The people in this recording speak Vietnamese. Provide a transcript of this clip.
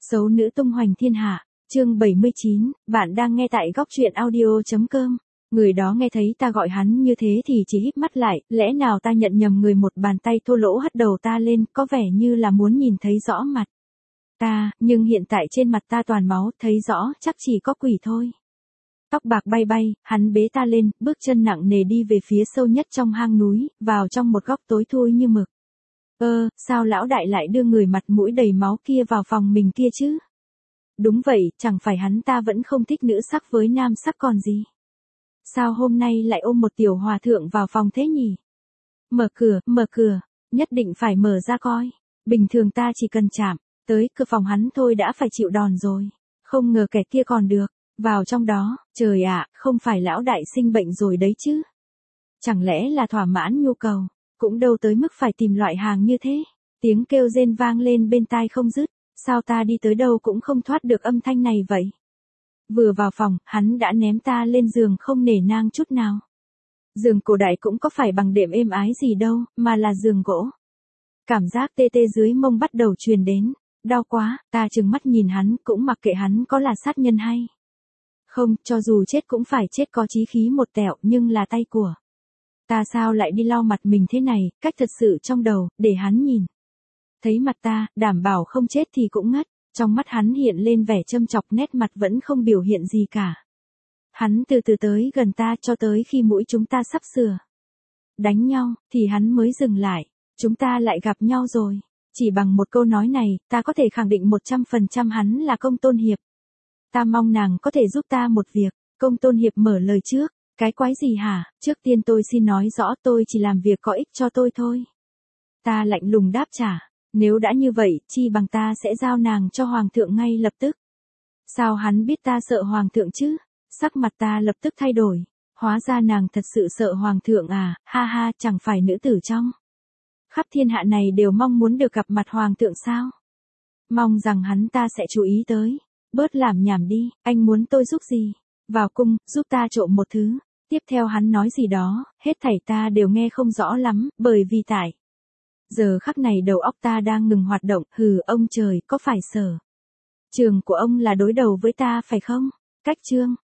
Xấu nữ tung hoành thiên hạ, chương 79, bạn đang nghe tại góc truyện audio.com. Người đó nghe thấy ta gọi hắn như thế thì chỉ híp mắt lại, lẽ nào ta nhận nhầm người, một bàn tay thô lỗ hất đầu ta lên, có vẻ như là muốn nhìn thấy rõ mặt ta, nhưng hiện tại trên mặt ta toàn máu, thấy rõ chắc chỉ có quỷ thôi. Tóc bạc bay bay, hắn bế ta lên, bước chân nặng nề đi về phía sâu nhất trong hang núi, vào trong một góc tối thui như mực. Sao lão đại lại đưa người mặt mũi đầy máu kia vào phòng mình kia chứ? Đúng vậy, chẳng phải hắn ta vẫn không thích nữ sắc với nam sắc còn gì. Sao hôm nay lại ôm một tiểu hòa thượng vào phòng thế nhỉ? Mở cửa, nhất định phải mở ra coi. Bình thường ta chỉ cần chạm tới cửa phòng hắn thôi đã phải chịu đòn rồi. Không ngờ kẻ kia còn được vào trong đó, trời ạ, không phải lão đại sinh bệnh rồi đấy chứ? Chẳng lẽ là thỏa mãn nhu cầu, cũng đâu tới mức phải tìm loại hàng như thế. Tiếng kêu rên vang lên bên tai không dứt, sao ta đi tới đâu cũng không thoát được âm thanh này vậy? Vừa vào phòng, hắn đã ném ta lên giường không nể nang chút nào. Giường cổ đại cũng có phải bằng đệm êm ái gì đâu, mà là giường gỗ. Cảm giác tê tê dưới mông bắt đầu truyền đến, đau quá, ta trừng mắt nhìn hắn, cũng mặc kệ hắn có là sát nhân hay không, cho dù chết cũng phải chết có chí khí một tẹo, nhưng là tay của ta sao lại đi lau mặt mình thế này, cách thật sự trong đầu, để hắn nhìn thấy mặt ta, đảm bảo không chết thì cũng ngất. Trong mắt hắn hiện lên vẻ châm chọc, nét mặt vẫn không biểu hiện gì cả. Hắn từ từ tới gần ta cho tới khi mũi chúng ta sắp sửa đánh nhau, thì hắn mới dừng lại. Chúng ta lại gặp nhau rồi. Chỉ bằng một câu nói này, ta có thể khẳng định 100% hắn là Công Tôn Hiệp. Ta mong nàng có thể giúp ta một việc. Công Tôn Hiệp mở lời trước. Cái quái gì hả? Trước tiên tôi xin nói rõ, tôi chỉ làm việc có ích cho tôi thôi. Ta lạnh lùng đáp trả. Nếu đã như vậy, chi bằng ta sẽ giao nàng cho hoàng thượng ngay lập tức. Sao hắn biết ta sợ hoàng thượng chứ? Sắc mặt ta lập tức thay đổi. Hóa ra nàng thật sự sợ hoàng thượng à? Ha ha, chẳng phải nữ tử trong khắp thiên hạ này đều mong muốn được gặp mặt hoàng thượng sao? Mong rằng hắn ta sẽ chú ý tới. Bớt làm nhảm đi, anh muốn tôi giúp gì? Vào cung, giúp ta trộm một thứ. Tiếp theo hắn nói gì đó, hết thảy ta đều nghe không rõ lắm, bởi vì tại giờ khắc này đầu óc ta đang ngừng hoạt động. Ông trời, có phải sở trường của ông là đối đầu với ta phải không? Cách chương